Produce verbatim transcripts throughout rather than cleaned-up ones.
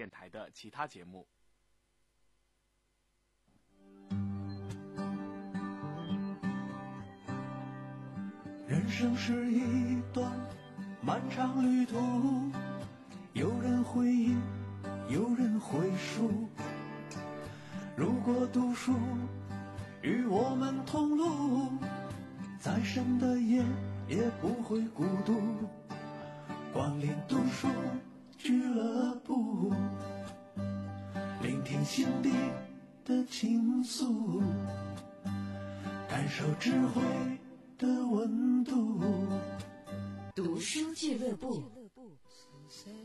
电台的其他节目。 人生是一段漫长旅途，有人回忆，有人回述。如果读书与我们同路，再深的夜也不会孤独。光临读书俱乐部，聆听心底的倾诉，感受智慧的温度。 读书俱乐部。 是谁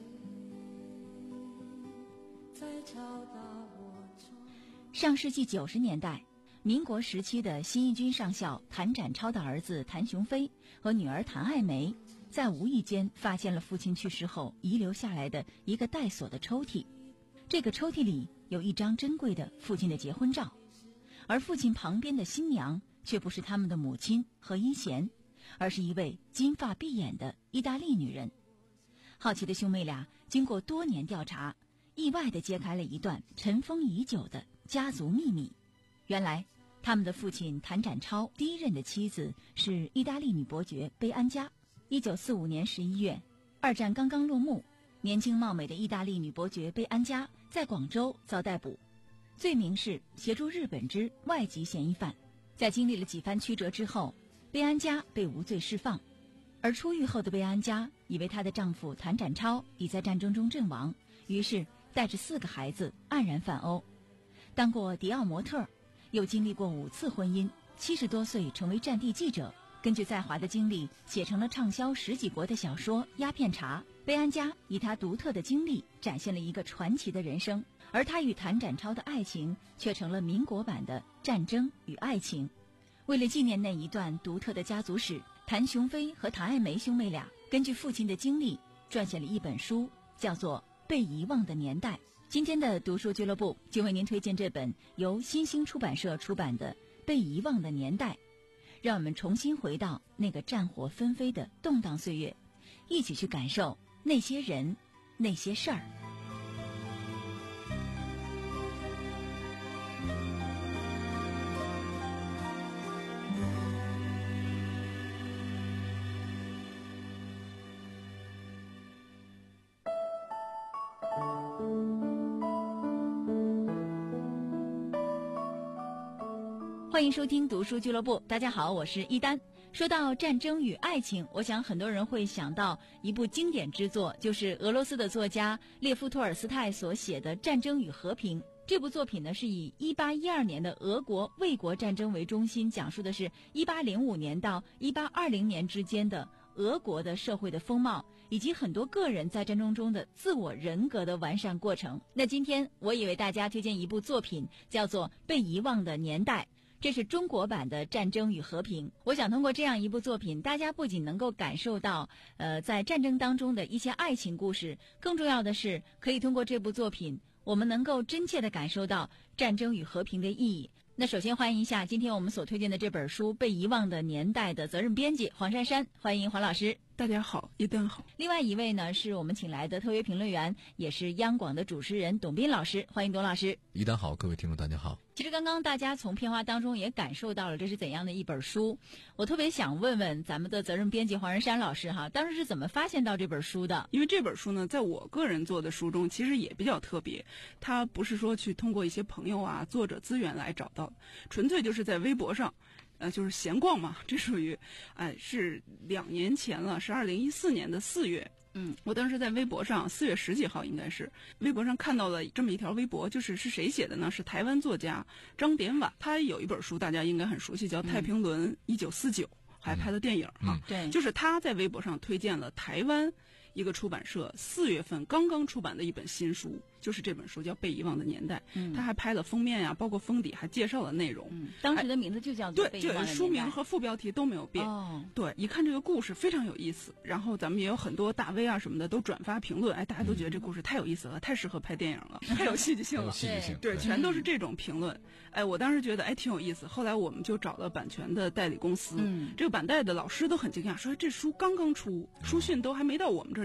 在敲打我窗？ 上世纪九十年代，民国时期的新一军上校谭展超的儿子谭雄飞和女儿谭爱梅，在无意间发现了父亲去世后遗留下来的一个带锁的抽屉。这个抽屉里有一张珍贵的父亲的结婚照，而父亲旁边的新娘却不是他们的母亲何一贤，而是一位金发碧眼的意大利女人。好奇的兄妹俩经过多年调查，意外地揭开了一段尘封已久的家族秘密。原来他们的父亲谭展超第一任的妻子是意大利女伯爵贝安佳。一九四五年十一月，二战刚刚落幕，年轻貌美的意大利女伯爵贝安佳在广州遭逮捕，罪名是协助日本之外籍嫌疑犯。在经历了几番曲折之后，贝安佳被无罪释放。而出狱后的贝安佳以为她的丈夫谭展超已在战争中阵亡，于是带着四个孩子黯然返欧。当过迪奥模特，又经历过五次婚姻，七十多岁成为战地记者，根据在华的经历写成了畅销十几国的小说《鸦片茶》。贝安佳以她独特的经历展现了一个传奇的人生，而她与谭展超的爱情却成了民国版的《战争与爱情》。为了纪念那一段独特的家族史，谭雄飞和谭爱梅兄妹俩根据父亲的经历撰写了一本书，叫做《被遗忘的年代》。今天的读书俱乐部就为您推荐这本由新兴出版社出版的《被遗忘的年代》，让我们重新回到那个战火纷飞的动荡岁月，一起去感受那些人，那些事儿。欢迎收听读书俱乐部，大家好，我是一丹。说到战争与爱情，我想很多人会想到一部经典之作，就是俄罗斯的作家列夫·托尔斯泰所写的《战争与和平》。这部作品呢，是以一八一二年的俄国卫国战争为中心，讲述的是一八零五年到一八二零年之间的俄国的社会的风貌，以及很多个人在战争中的自我人格的完善过程。那今天我也为大家推荐一部作品，叫做《被遗忘的年代》。这是中国版的《战争与和平》。我想通过这样一部作品，大家不仅能够感受到呃在战争当中的一些爱情故事，更重要的是可以通过这部作品，我们能够真切地感受到战争与和平的意义。那首先欢迎一下今天我们所推荐的这本书《被遗忘的年代》的责任编辑黄珊珊，欢迎黄老师。 大家好，一丹好。 另外一位呢是我们请来的特约评论员，也是央广的主持人董斌老师，欢迎董老师。 一丹好，各位听众大家好。 其实刚刚大家从片花当中也感受到了这是怎样的一本书，我特别想问问咱们的责任编辑黄珊珊老师哈，当时是怎么发现到这本书的？ 因为这本书呢，在我个人做的书中其实也比较特别，它不是说去通过一些朋友啊、作者资源来找到的，纯粹就是在微博上。呃，就是闲逛嘛，这属于，哎、呃，是两年前了，是二零一四年的四月。嗯，我当时在微博上，四月十几号应该是微博上看到了这么一条微博，就是是谁写的呢？是台湾作家张典婉，他有一本书大家应该很熟悉，叫《太平轮一九四九》，还拍了电影哈、啊。 对， 就是他在微博上推荐了台湾一个出版社四月份刚刚出版的一本新书，就是这本书叫《被遗忘的年代》。嗯，他还拍了封面呀、啊，包括封底还介绍了内容。 嗯，当时的名字就叫做《被遗忘的年代》， 对，书名和副标题都没有变。哦，对，一看这个故事非常有意思，然后咱们也有很多大 V 啊什么的都转发评论，哎，大家都觉得这故事太有意思了，嗯、太适合拍电影了，太有戏剧性了， 戏剧性， 对，全都是这种评论。哎，我当时觉得哎挺有意思，后来我们就找了版权的代理公司，嗯，这个版代的老师都很惊讶，说这书刚刚出，书讯都还没到我们这儿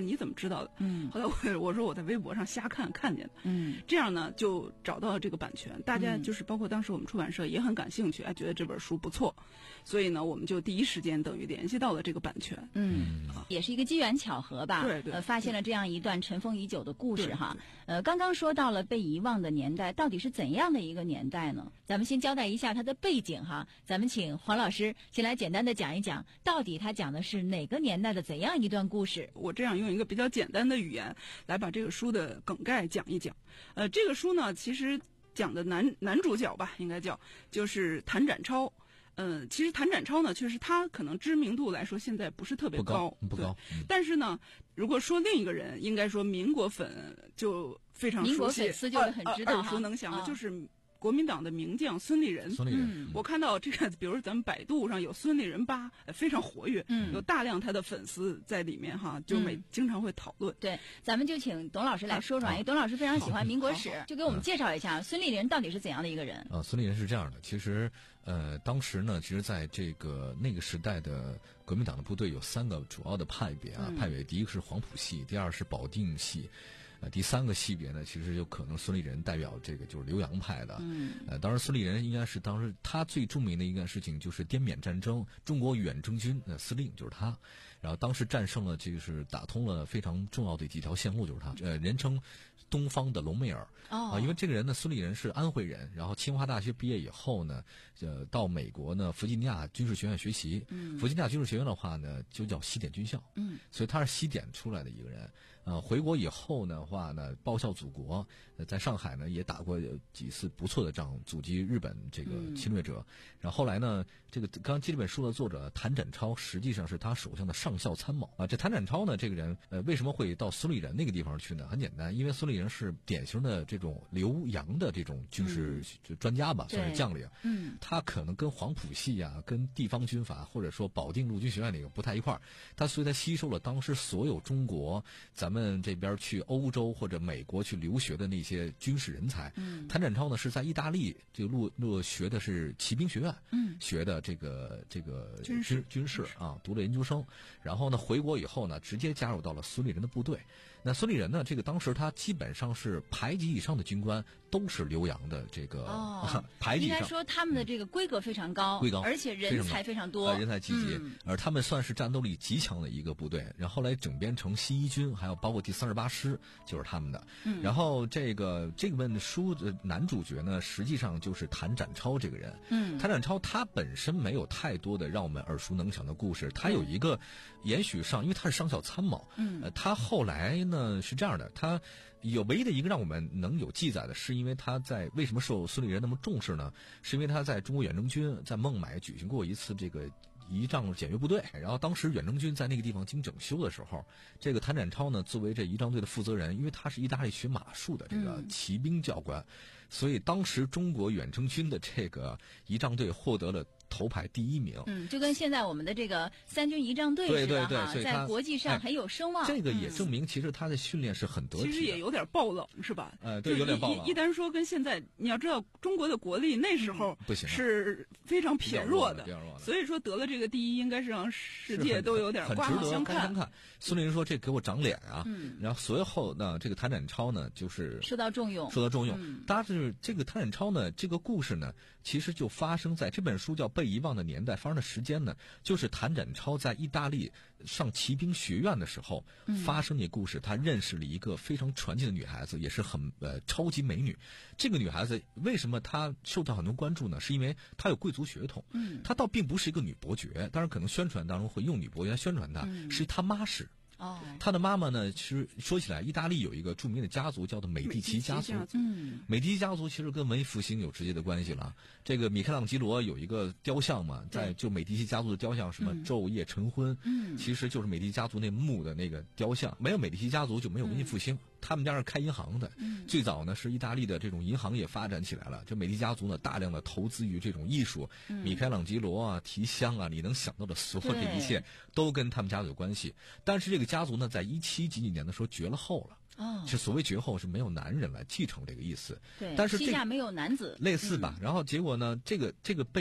你怎么知道的？ 嗯， 后来我我说我在微博上瞎看看见的。 嗯， 这样呢就找到了这个版权，大家就是包括当时我们出版社也很感兴趣，哎，觉得这本书不错，所以呢我们就第一时间等于联系到了这个版权。 嗯，也是一个机缘巧合吧。 对对。 呃，发现了这样一段尘封已久的故事哈。 对对呃，刚刚说到了被遗忘的年代，到底是怎样的一个年代呢？咱们先交代一下它的背景哈。咱们请黄老师先来简单的讲一讲，到底他讲的是哪个年代的怎样一段故事？ 我这样用一个比较简单的语言来把这个书的梗概讲一讲。呃，这个书呢，其实讲的男男主角吧，应该叫就是谭展超。嗯，其实谭展超呢，确实他可能知名度来说现在不是特别高， 不高，不高。 嗯、但是呢，如果说另一个人，应该说民国粉就非常熟悉， 民国粉丝就是很知道、 耳熟能详的， 啊、 就是国民党的名将孙立人。 孙立人，嗯、 我看到这个，比如咱们百度上有孙立人吧，非常活跃， 嗯， 有大量他的粉丝在里面哈，就每、嗯、经常会讨论。 对，咱们就请董老师来说说，因为、啊、董老师非常喜欢民国史，就给我们介绍一下、嗯、孙立人到底是怎样的一个人。 啊，孙立人是这样的，其实。呃，当时呢，其实在这个那个时代的国民党的部队有三个主要的派别啊，嗯、派别第一个是黄埔系，第二是保定系，呃，第三个系别呢，其实就可能孙立人代表这个就是浏阳派的。嗯，呃，当然孙立人应该是当时他最著名的一件事情就是滇缅战争，中国远征军的司令就是他，然后当时战胜了，就是打通了非常重要的几条线路，就是他，呃，人称东方的隆美尔。 哦， 啊，因为这个人呢，孙立人是安徽人，然后清华大学毕业以后呢，呃，到美国呢弗吉尼亚军事学院学习。嗯，弗吉尼亚军事学院的话呢，就叫西点军校。嗯，所以他是西点出来的一个人。呃，回国以后的话呢，报效祖国，呃，在上海呢也打过几次不错的仗，阻击日本这个侵略者。嗯、然后后来呢，这个刚刚这本书的作者谭展超实际上是他手下的上校参谋啊。这谭展超呢，这个人呃，为什么会到孙立人那个地方去呢？很简单，因为孙立人是典型的这种留洋的这种军事专家吧，嗯、算是将领。嗯，他可能跟黄埔系啊，跟地方军阀或者说保定陆军学院那个不太一块儿，他所以他吸收了当时所有中国咱。咱们这边去欧洲或者美国去留学的那些军事人才，嗯，谭展超呢是在意大利这个陆陆学的是骑兵学院，嗯，学的这个这个军事军事啊，读了研究生，然后呢回国以后呢，直接加入到了孙立人的部队。那孙立人呢，这个当时他基本上是排级以上的军官都是留洋的这个、哦、排级以上， 应该说他们的这个规格非常高， 规、嗯、高， 而且人才非常多， 呃、人才济济、嗯，而他们算是战斗力极强的一个部队。然后后来整编成西一军，还有包括第三十八师就是他们的。嗯，然后这个这本书的男主角呢，实际上就是谭展超这个人。嗯，谭展超他本身没有太多的让我们耳熟能详的故事，他有一个也许上，因为他是上校参谋，嗯，呃，他后来呢是这样的，他有唯一的一个让我们能有记载的，是因为他在为什么受孙立人那么重视呢？是因为他在中国远征军在孟买举行过一次这个仪仗检阅部队，然后当时远征军在那个地方经整修的时候，这个谭展超呢作为这仪仗队的负责人，因为他是意大利学马术的这个骑兵教官，嗯、所以当时中国远征军的这个仪仗队获得了头牌第一名。 嗯，就跟现在我们的这个三军仪仗队似的， 对对对，所以在国际上很有声望。 哎、这个也证明，其实他的训练是很得体的。 其实也有点爆冷，是吧？ 呃，对，有点爆冷。 一单说跟现在，你要知道，中国的国力那时候不行， 是非常偏弱的， 比较弱的。 所以说得了这个第一，应该是让世界都有点刮目相看。 看看孙立人说：“这给我长脸啊！”嗯，然后随后呢，这个谭展超呢，就是受到重用， 受到重用。嗯、当然是这个谭展超呢，这个故事呢，其实就发生在这本书叫《被遗忘的年代》。发生的时间呢，就是谭展超在意大利上骑兵学院的时候、嗯、发生的故事。他认识了一个非常传奇的女孩子，也是很呃超级美女。这个女孩子为什么她受到很多关注呢？是因为她有贵族血统。嗯，她倒并不是一个女伯爵，当然可能宣传当中会用女伯爵来宣传她，嗯、是她妈是。哦，他的妈妈呢？其实说起来，意大利有一个著名的家族叫做美第奇家族。嗯，美第奇家族其实跟文艺复兴有直接的关系了。这个米开朗基罗有一个雕像嘛，在就美第奇家族的雕像，什么昼夜晨昏，嗯，其实就是美第奇家族那墓的那个雕像。没有美第奇家族就没有文艺复兴。嗯，他们家是开银行的，嗯、最早呢是意大利的这种银行业发展起来了。这美第奇家族呢，大量的投资于这种艺术，嗯、米开朗基罗啊、提香啊，你能想到的所有这一切都跟他们家有关系。但是这个家族呢，在一七几几年的时候绝了后了。哦，是所谓绝后是没有男人来继承这个意思。 对， 但是膝下没有男子， 类似吧。嗯、然后结果呢，这个这个被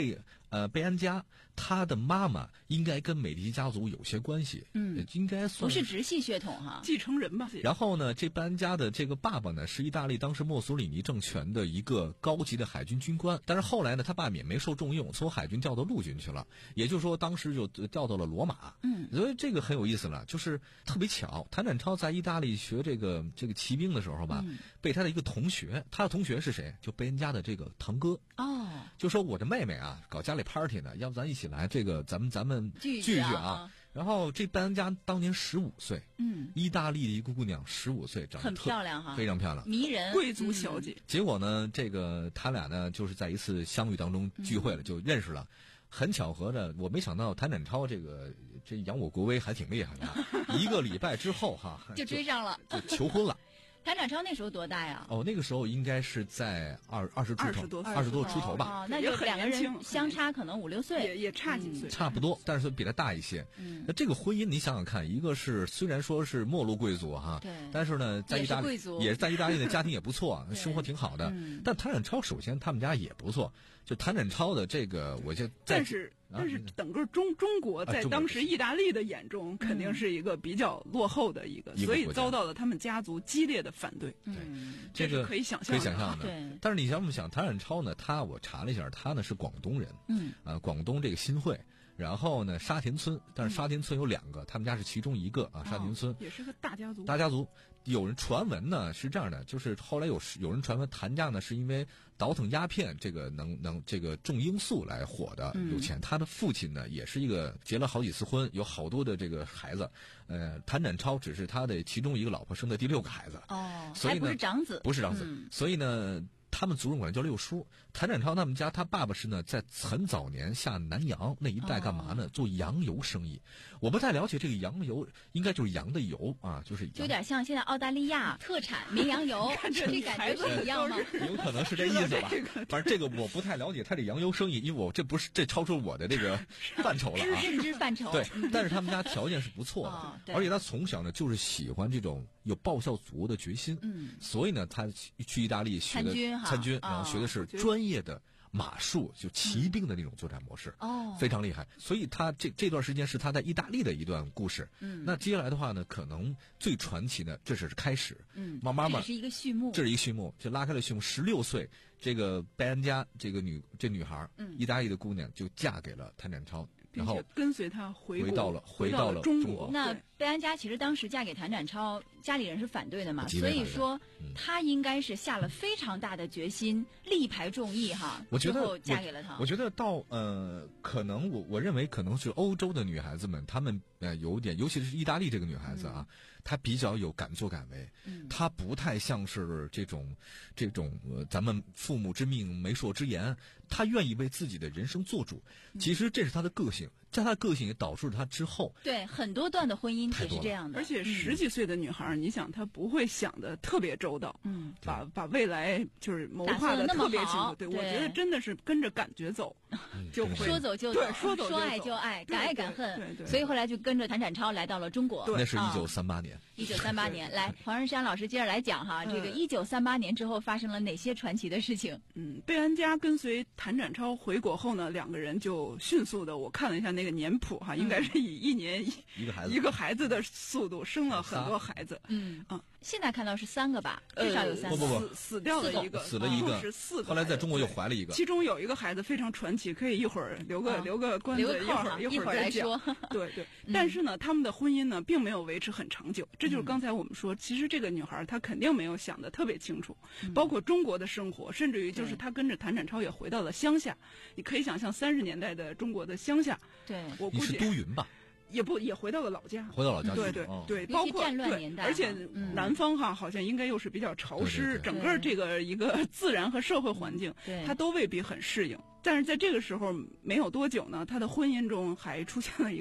呃，贝安佳她的妈妈应该跟美第奇家族有些关系， 嗯， 应该算不是直系血统哈， 继承人吧。 然后呢，这贝安佳的这个爸爸呢，是意大利当时墨索里尼政权的一个高级的海军军官，但是后来呢，他爸也没受重用，从海军调到陆军去了，也就是说，当时就调到了罗马。 嗯， 所以这个很有意思了，就是特别巧，谭展超在意大利学这个这个骑兵的时候吧， 嗯、 被他的一个同学，他的同学是谁？就贝恩家的这个堂哥。 哦， 就说我的妹妹啊，搞家里 party 呢，要不咱一起来这个，咱们咱们聚聚聚啊。 啊然后这贝恩家当年十五岁， 嗯， 意大利的一个姑娘，十五岁，长得很漂亮哈， 非常漂亮， 迷人， 贵族小姐。 嗯、 结果呢，这个他俩呢，就是在一次相遇当中聚会了，嗯、就认识了。很巧合的，我没想到谭展超这个这扬我国威还挺厉害的，一个礼拜之后哈就追上了， 就求婚了。 谭展超那时候多大呀？ 哦，那个时候应该是在二二十出头， 二十多二十多出头吧。 哦，那就两个人相差可能五六岁， 也也差几岁， 嗯、差不多，但是比他大一些。 嗯， 那这个婚姻你想想看，一个是虽然说是没落贵族哈， 对， 但是呢，在意大利也是也是在意大利的家庭也不错，生活挺好的。 嗯、 但谭展超首先他们家也不错，就谭展超的这个，我就但是。但是整个中中国在当时意大利的眼中，肯定是一个比较落后的一个，所以遭到了他们家族激烈的反对。 嗯， 这个可以想象， 可以想象的。 对。 但是你想不想，谭展超呢？他我查了一下，他呢是广东人。 嗯。 啊，广东这个新会，然后呢沙田村，但是沙田村有两个，他们家是其中一个啊。沙田村也是个大家族。 大家族。有人传闻呢是这样的，就是后来有有人传闻谭家呢是因为倒腾鸦片这个能能这个重罂粟来火的有钱。嗯、他的父亲呢也是一个结了好几次婚，有好多的这个孩子。呃，谭展超只是他的其中一个老婆生的第六个孩子。 哦， 所以呢还不是长子， 不是长子。 嗯、 所以呢，他们族人管他叫六叔。谭展超他们家，他爸爸是呢在很早年下南洋那一带干嘛呢？哦、做洋油生意。我不太了解这个洋油，应该就是羊的油啊，就是就有点像现在澳大利亚特产绵羊油，这感觉是一样吗？ 有可能是这意思吧。反正这个我不太了解他这洋油生意，因为我这不是这超出我的这个范畴了啊。 认知范畴。 对，但是他们家条件是不错的， 哦、 而且他从小呢就是喜欢这种有报效祖国的决心。 嗯， 所以呢，他去意大利学的参军， 参军，然后学的是专业的马术，就骑兵的那种作战模式。 哦， 非常厉害。所以他这这段时间是他在意大利的一段故事。 嗯， 那接下来的话呢，可能最传奇的，这只是开始。 嗯， 慢慢慢， 这是一个序幕。 这是一个序幕，就拉开了序幕。十六岁，这个贝安佳这个女这女孩， 嗯， 意大利的姑娘就嫁给了谭展超。然后跟随他回回到了回到了中国。 那贝安佳其实当时嫁给谭展超，家里人是反对的嘛， 所以说她应该是下了非常大的决心，力排众议哈。 我觉得嫁给了他。 我觉得到呃，可能我我认为可能是欧洲的女孩子们，她们呃有点，尤其是意大利这个女孩子啊，嗯、她比较有敢作敢为， 嗯、 她不太像是这种这种、呃、咱们父母之命媒妁之言，她愿意为自己的人生做主。其实这是她的个性。在她个性也导致了她之后对很多段的婚姻也是这样的， 而且十几岁的女孩，嗯、你想她不会想的特别周到， 嗯， 把把未来就是谋划的特别清楚。对， 对我觉得真的是跟着感觉走， 嗯、 就会说走就走， 对，说走就走， 说爱就爱，敢爱敢恨。 对 对, 对, 对， 所以后来就跟着谭展超来到了中国。 那是一九三八年。 一九三八年，来黄仁山老师接着来讲哈， 嗯、 这个一九三八年之后发生了哪些传奇的事情？ 嗯，贝安佳跟随谭展超回国后呢，两个人就迅速的，我看了一下那个年谱哈，应该是以一年一个孩子一个孩子的速度生了很多孩子。 嗯啊， 现在看到是三个吧，至少有三个。 不不不，死死掉了一个， 死了一个， 是四个。 后来在中国又怀了一个， 其中有一个孩子非常传奇，可以一会儿留个留个关子， 一会儿一会儿来说。 对对，但是呢，他们的婚姻呢，并没有维持很长久。这就是刚才我们说，其实这个女孩她肯定没有想得特别清楚，包括中国的生活，甚至于就是她跟着谭展超也回到了乡下。你可以想象三十年代的中国的乡下， 对， 我估计你是都匀吧。 也不也回到了老家， 回到老家去， 对对哦、 对，包括战乱年代， 而且南方哈好像应该又是比较潮湿，整个这个一个自然和社会环境，它都未必很适应。但是在这个时候没有多久呢，他的婚姻中还出现了一个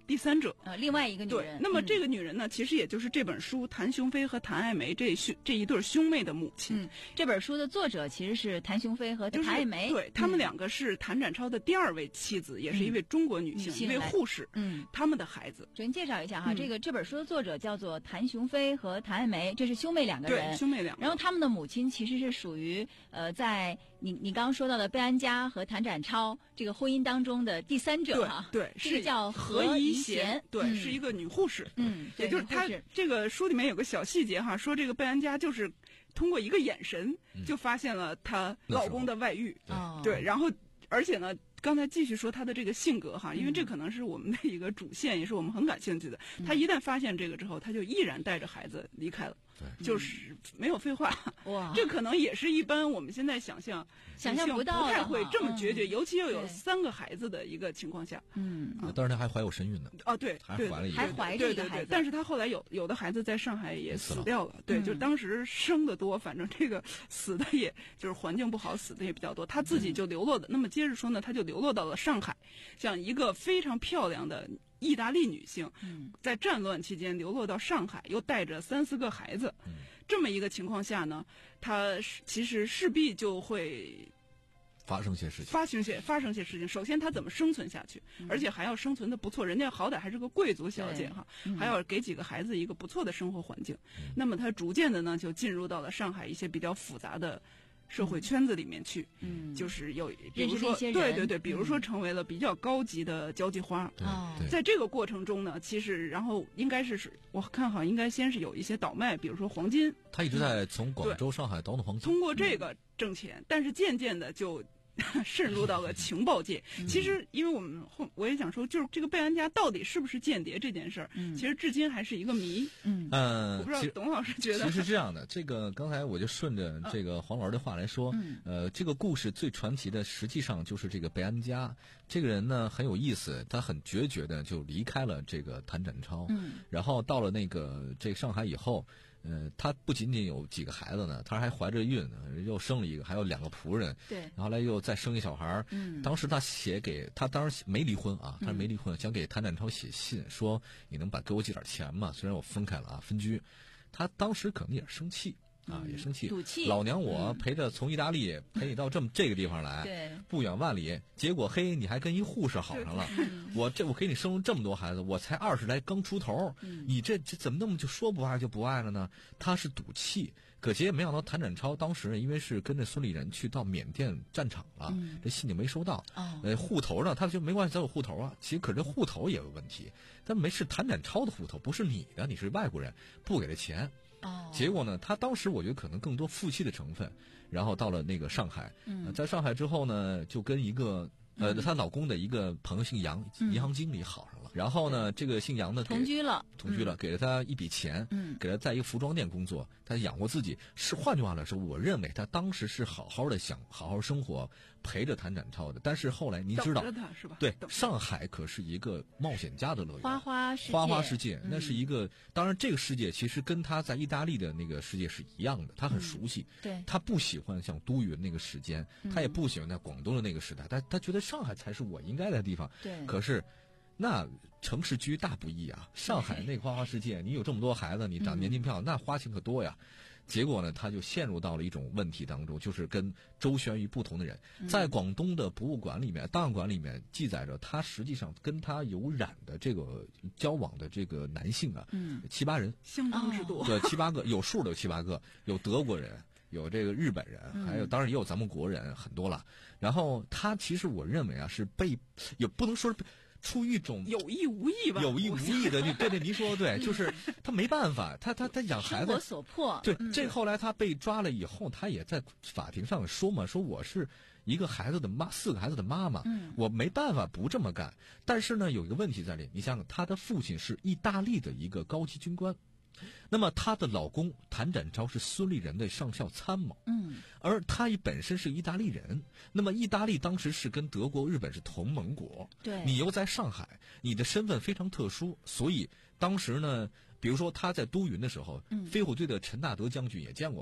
第三者， 呃，另外一个女对人。， 那么这个女人呢，嗯、其实也就是这本书谭雄飞和谭爱梅这兄这一对兄妹的母亲。 嗯，这本书的作者其实是谭雄飞和谭就是爱梅， 对他们两个是谭展超的第二位妻子，嗯、也是一位中国女性， 女性一位护士。 嗯， 他们的孩子。 首先介绍一下哈， 嗯、 这个这本书的作者叫做谭雄飞和谭爱梅，这是兄妹两个人， 对，兄妹两个。 然后他们的母亲其实是属于呃，在你你刚刚说到的贝安佳和谭展超这个婚姻当中的第三者哈， 对，对是叫何怡贤，对， 嗯、 是一个女护士， 嗯， 也就是她这个书里面有个小细节哈，说这个贝安佳就是通过一个眼神就发现了她老公的外遇， 嗯、 对，然后而且呢。刚才继续说她的这个性格哈，因为这可能是我们的一个主线，也是我们很感兴趣的。她一旦发现这个之后，她就毅然带着孩子离开了，就是没有废话。 哇， 这可能也是一般我们现在想象想象不到的， 不太会这么决绝， 嗯、 尤其又有三个孩子的一个情况下。 嗯， 但是她还怀有身孕呢。 哦，对， 还怀了一个， 还怀着一个孩子。 但是她后来有有的孩子在上海也死掉了，对，就是当时生的多，反正这个死的也就是环境不好，死的也比较多。她自己就流落的，那么接着说呢，她就流落到了上海。像一个非常漂亮的意大利女性，在战乱期间流落到上海，又带着三四个孩子，这么一个情况下呢，她其实势必就会发生些事情， 发生些发生些事情。首先，她怎么生存下去，而且还要生存的不错，人家好歹还是个贵族小姐哈，还要给几个孩子一个不错的生活环境。那么，她逐渐的呢，就进入到了上海一些比较复杂的社会圈子里面去， 嗯， 就是有，比如说，对对对，比如说成为了比较高级的交际花。 哦、 嗯， 在这个过程中呢，其实然后应该是我看好应该先是有一些倒卖，比如说黄金。 他一直在从广州、上海倒腾黄金， 通过这个挣钱，但是渐渐的就渗入到了情报界。 嗯、 其实，因为我们后我也想说，就是这个贝安佳到底是不是间谍这件事儿， 嗯、 其实至今还是一个谜。 嗯嗯， 我不知道董老师觉得。 其实是这样的，这个刚才我就顺着这个黄老师的话来说， 嗯、 呃，这个故事最传奇的实际上就是这个贝安佳这个人呢很有意思，他很决绝的就离开了这个谭展超， 嗯， 然后到了那个这个上海以后。呃，她不仅仅有几个孩子呢，她还怀着孕，又生了一个，还有两个仆人。 对， 然后来又再生一小孩儿。 嗯， 当时她写给她，当时没离婚啊，她没离婚，想给谭展超写信说，你能把给我寄点钱吗？虽然我分开了啊，分居。她当时可能也是生气。啊，也生气， 赌气。 老娘我陪着从意大利陪你到这么这个地方来， 对， 不远万里，结果嘿，你还跟一护士好上了。我这我给你生了这么多孩子，我才二十来刚出头， 嗯、 你这这怎么那么就说不爱就不爱了呢？他是赌气，可结果没想到谭展超当时因为是跟着孙立人去到缅甸战场了， 嗯、 这信就没收到。 哦， 呃，户头呢，他就没关系，咱有户头啊。其实可是这户头也有问题，但没是谭展超的户头，不是你的，你是外国人，不给他钱。 哦， 结果呢，她当时我觉得可能更多负气的成分，然后到了那个上海， 嗯呃、在上海之后呢，就跟一个呃她、嗯、老公的一个朋友姓杨， 嗯、 银行经理好上了。然后呢，这个姓杨的同居了， 同居了， 嗯、 给了他一笔钱， 嗯， 给他在一个服装店工作，他养活自己。是换句话来说，我认为他当时是好好的想好好生活，陪着谭展超的。但是后来您知道， 是吧？ 对，上海可是一个冒险家的乐园， 花花世界， 花花世界， 嗯、 那是一个。当然，这个世界其实跟他在意大利的那个世界是一样的，他很熟悉。 嗯、对， 他不喜欢像都匀那个时间，他也不喜欢在广东的那个时代，他他觉得上海才是我应该在的地方。 对， 可是。那城市居大不易啊！上海那个花花世界，你有这么多孩子，你长年轻漂亮，那花钱可多呀。结果呢，他就陷入到了一种问题当中，就是跟周旋于不同的人。在广东的博物馆里面、档案馆里面记载着，他实际上跟他有染的这个交往的这个男性啊， 嗯， 七八人， 相当之多， 对，七八个，有数的有七八个，有德国人。有这个日本人，还有当然也有咱们国人，很多了。然后他其实我认为啊，是被也不能说是出于一种有意无意吧， 有意无意的。对对，您说的对，就是他没办法，他他他养孩子， 生活所迫。 对，这后来他被抓了以后，他也在法庭上说嘛，说我是一个孩子的妈，四个孩子的妈妈， 嗯， 我没办法不这么干。但是呢，有一个问题在里，你想想，他的父亲是意大利的一个高级军官。那么她的老公谭展超是孙立人的上校参谋， 嗯， 而他本身是意大利人。那么意大利当时是跟德国、日本是同盟国， 对， 你又在上海，你的身份非常特殊，所以当时呢，比如说他在都匀的时候， 嗯， 飞虎队的陈纳德将军也见过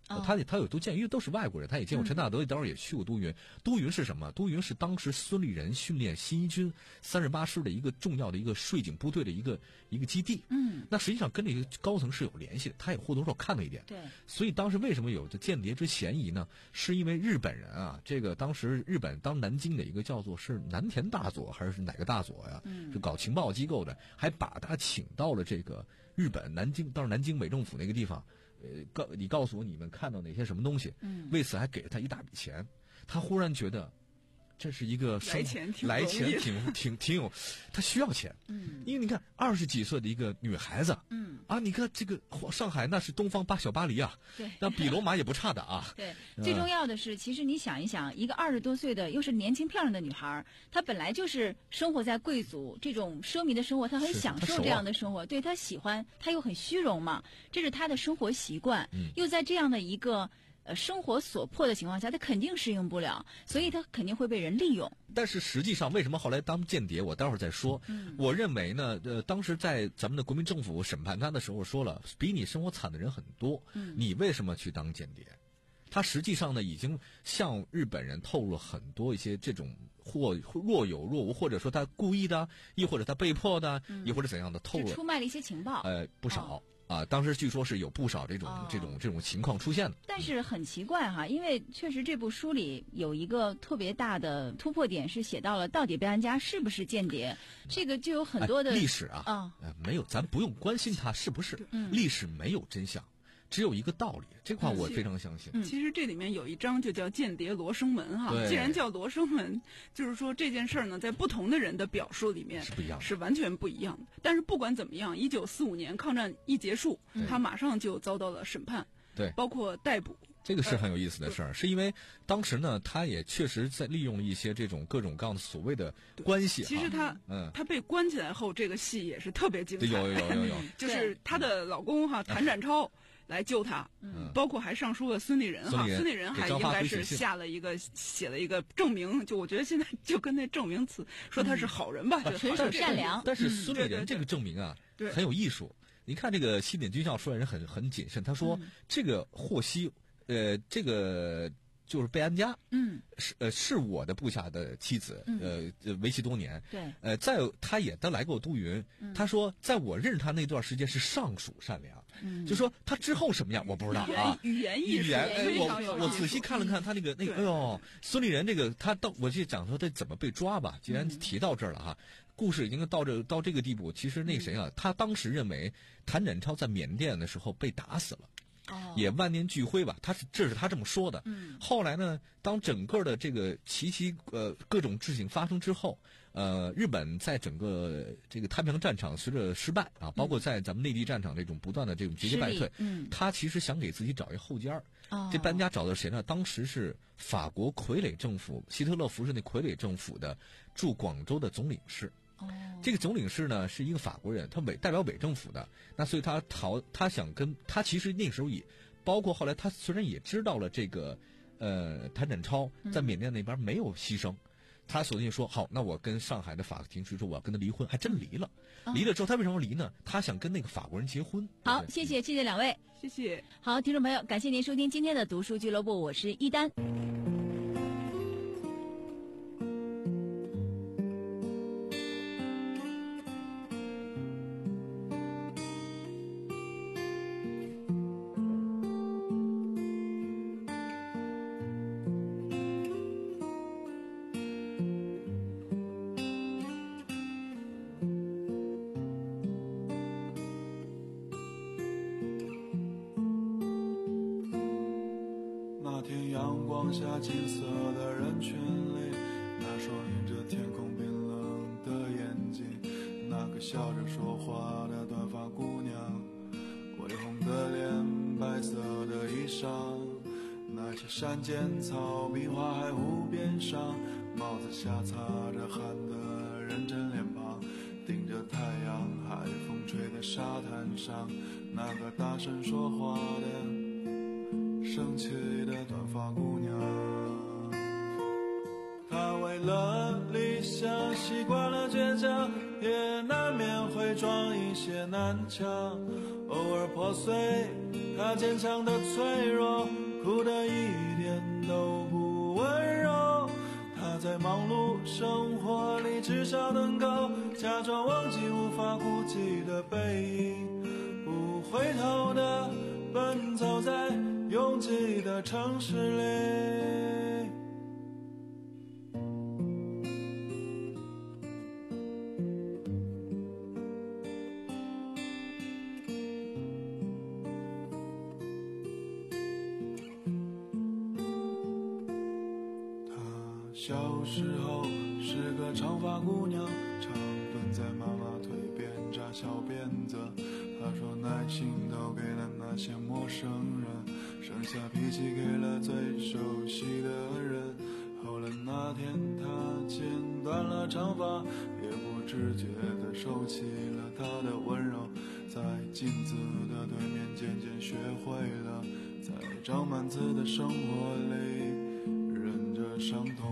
哦、 他他有都见，因为都是外国人，他也见过陈大德，当然也去过都匀。都匀是什么？都匀是当时孙立人训练新一军三十八师的一个重要的一个税警部队的一个一个基地。 嗯， 那实际上跟这个高层是有联系的，他也或多或少看到一点。 对， 所以当时为什么有这间谍之嫌疑呢？是因为日本人啊，这个当时日本当南京的一个叫做是南田大佐还是哪个大佐呀？嗯，就搞情报机构的，还把他请到了这个日本南京，当时南京伪政府那个地方。呃，告你告诉我你们看到哪些什么东西？嗯，为此还给了他一大笔钱。他忽然觉得，这是一个来钱挺来钱挺挺挺有，他需要钱。嗯，因为你看二十几岁的一个女孩子，嗯啊，你看这个上海那是东方巴小巴黎啊， 对， 那比罗马也不差的啊。 对，最重要的是，其实你想一想，一个二十多岁的又是年轻漂亮的女孩，她本来就是生活在贵族这种奢靡的生活，她很享受这样的生活，对她喜欢，她又很虚荣嘛，这是她的生活习惯，嗯、又在这样的一个。呃，生活所迫的情况下，他肯定适应不了，所以他肯定会被人利用。 但是实际上，为什么后来当间谍？我待会儿再说。嗯，我认为呢，呃，当时在咱们的国民政府审判他的时候说了，比你生活惨的人很多，嗯，你为什么去当间谍？他实际上呢，已经向日本人透露了很多一些这种或若有若无，或者说他故意的，亦或者他被迫的，嗯、亦或者怎样的透露， 出卖了一些情报。 呃，不少。哦啊，当时据说是有不少这种、哦、这种这种情况出现的， 但是很奇怪哈，因为确实这部书里有一个特别大的突破点，是写到了到底贝安佳是不是间谍，这个就有很多的、 哎、历史啊， 啊、 呃，没有，咱不用关心他是不是，嗯、历史没有真相。只有一个道理，这块我非常相信。 嗯、其实这里面有一章就叫间谍罗生门哈，既然叫罗生门，就是说这件事儿呢，在不同的人的表述里面是不一样的， 是完全不一样的。但是不管怎么样，一九四五年抗战一结束，他马上就遭到了审判， 对， 包括逮捕。 这个是很有意思的事儿，呃、是因为当时呢，他也确实在利用了一些这种各种各样的所谓的关系、啊。 其实他，嗯，他被关起来后，这个戏也是特别精彩。 有有有有有， 就是她的老公哈谭展超。来救他，嗯，包括还上书了孙立人哈，孙立人还应该是下了一个写了一个证明，就我觉得现在就跟那证明词说他是好人吧， 纯属善良。 但是孙立人这个证明啊， 嗯、 很有艺术。你看这个西点军校出来人很很谨慎，他说、嗯、这个霍希，呃，这个。就是贝安佳，嗯，是呃是我的部下的妻子，嗯、呃为期多年， 对， 呃在他也他来过都匀，嗯、他说在我认识他那段时间是尚属善良，嗯，就说他之后什么样我不知道啊， 语言语言， 哎， 我我仔细看了看他那个那个，哎呦，孙立人这个他到我就讲说他怎么被抓吧，既然提到这儿了哈。故事已经到这到这个地步，其实那谁啊，他当时认为谭展超在缅甸的时候被打死了。也万念俱灰吧，他是这是他这么说的。嗯，后来呢，当整个的这个奇奇呃各种事情发生之后，呃，日本在整个这个太平洋战场随着失败啊，包括在咱们内地战场这种不断的这种节节败退，嗯，他其实想给自己找一后家儿。哦，这班家找的谁呢？当时是法国傀儡政府，希特勒扶持那傀儡政府的驻广州的总领事。哦，这个总领事呢是一个法国人，他伪代表伪政府的，那所以他逃，他想跟他其实那个时候也，包括后来他虽然也知道了这个，呃，谭展超在缅甸那边没有牺牲，嗯、他索性说好，那我跟上海的法庭说我要跟他离婚，还真离了，哦、离了之后他为什么离呢？他想跟那个法国人结婚。 好，谢谢谢谢两位， 谢谢。 好，听众朋友，感谢您收听今天的读书俱乐部，我是一丹。 下金色的人群里，那双映着天空冰冷的眼睛，那个笑着说话的短发姑娘，微红的脸，白色的衣裳，那些山间草，冰花海湖边上，帽子下擦着汗的认真脸庞，顶着太阳，海风吹在沙滩上，那个大声说话的生气的短发姑娘，她为了理想习惯了倔强，也难免会撞一些南墙。 偶尔破碎，他坚强的脆弱，哭得一点都不温柔。他在忙碌生活里至少能够假装忘记无法顾及的背影，不回头的奔走在拥挤的城市里。小时候是个长发姑娘，常蹲在妈妈腿边扎小辫子。她说耐心都给了那些陌生人，剩下脾气给了最熟悉的人。后来那天她剪断了长发，也不自觉地收起了她的温柔，在镜子的对面渐渐学会了在长满刺的生活里忍着伤痛。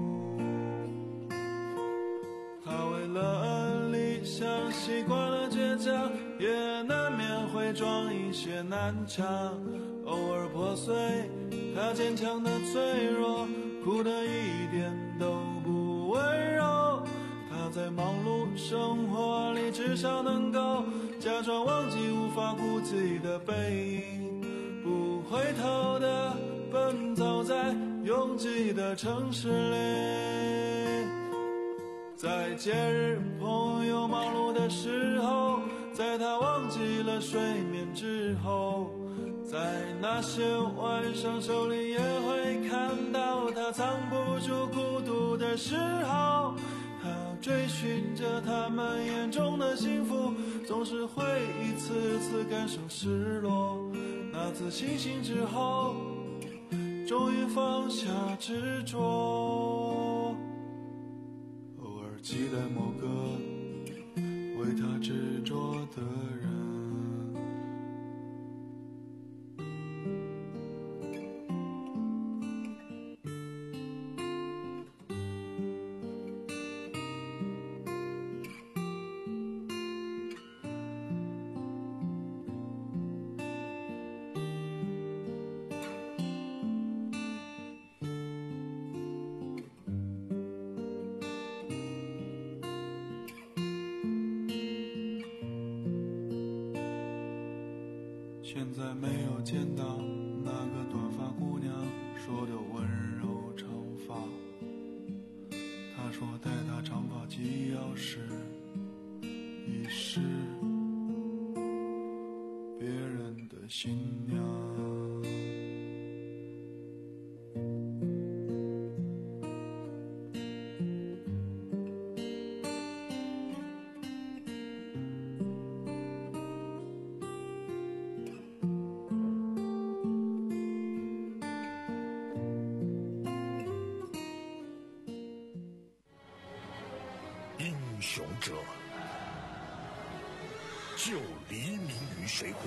他为了理想习惯了倔强，也难免会撞一些南墙，偶尔破碎，他坚强的脆弱，哭得一点都不温柔。他在忙碌生活里至少能够假装忘记无法顾及的背影，不回头的奔走在拥挤的城市里。在节日朋友忙碌的时候，在他忘记了睡眠之后，在那些晚上手里也会看到他藏不住孤独的时候。他追寻着他们眼中的幸福，总是会一次次感受失落。那次清醒之后，终于放下执着，期待某个为他执着的人。现在没有见到那个短发姑娘说的温柔长发，她说待她长发及腰时已是别人的新娘。 英雄者，就黎明于水火。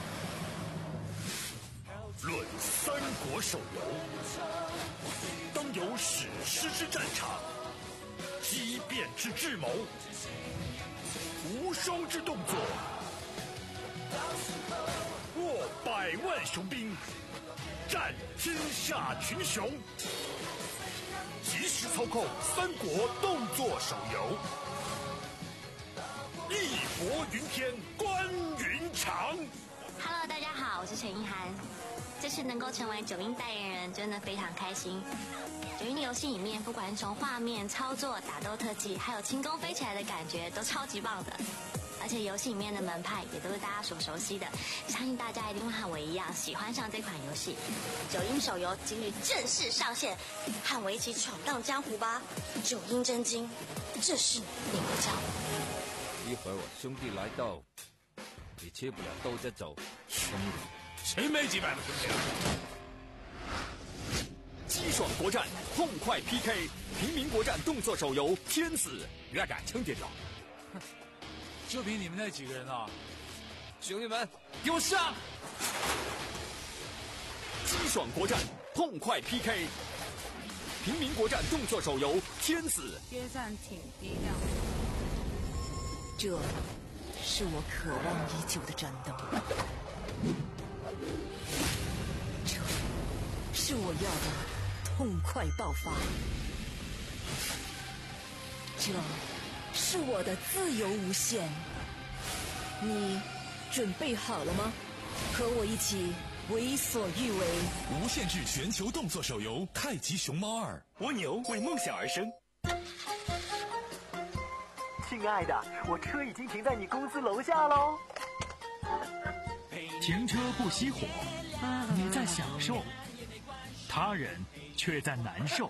论三国手游，当有史诗之战场，激变之智谋，无双之动作，握百万雄兵，战天下群雄。即时操控三国动作手游，义薄云天，关云长。 Hello， 大家好，我是陈意涵。这次能够成为九阴代言人，真的非常开心。九阴游戏里面，不管是从画面、操作、打斗特技，还有轻功飞起来的感觉，都超级棒的。而且游戏里面的门派也都是大家所熟悉的，相信大家一定会和我一样喜欢上这款游戏。九阴手游今日正式上线，和我一起闯荡江湖吧！九阴真经，这是你的招。 一会儿我兄弟来到，你切不了兜着走。兄弟， 谁没几百个兄弟？激爽国战，痛快 P K， 平民国战动作手游《天子》，越敢称点着。 就凭你们那几个人啊！ 兄弟们， 给我上！ 激爽国战，痛快 P K， 平民国战动作手游《天子》。 约战挺低调。 这是我渴望已久的战斗，这是我要的痛快爆发，这是我的自由无限。你准备好了吗？和我一起为所欲为。 无限制全球动作手游《太极熊猫二》， 蜗牛为梦想而生。 亲爱的，我车已经停在你公司楼下喽。 停车不熄火，你在享受，他人却在难受。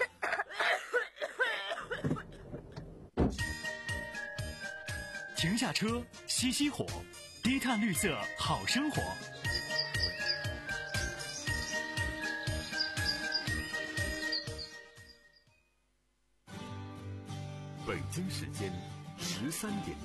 停下车，熄熄火，低碳绿色好生活。 北京时间十三点。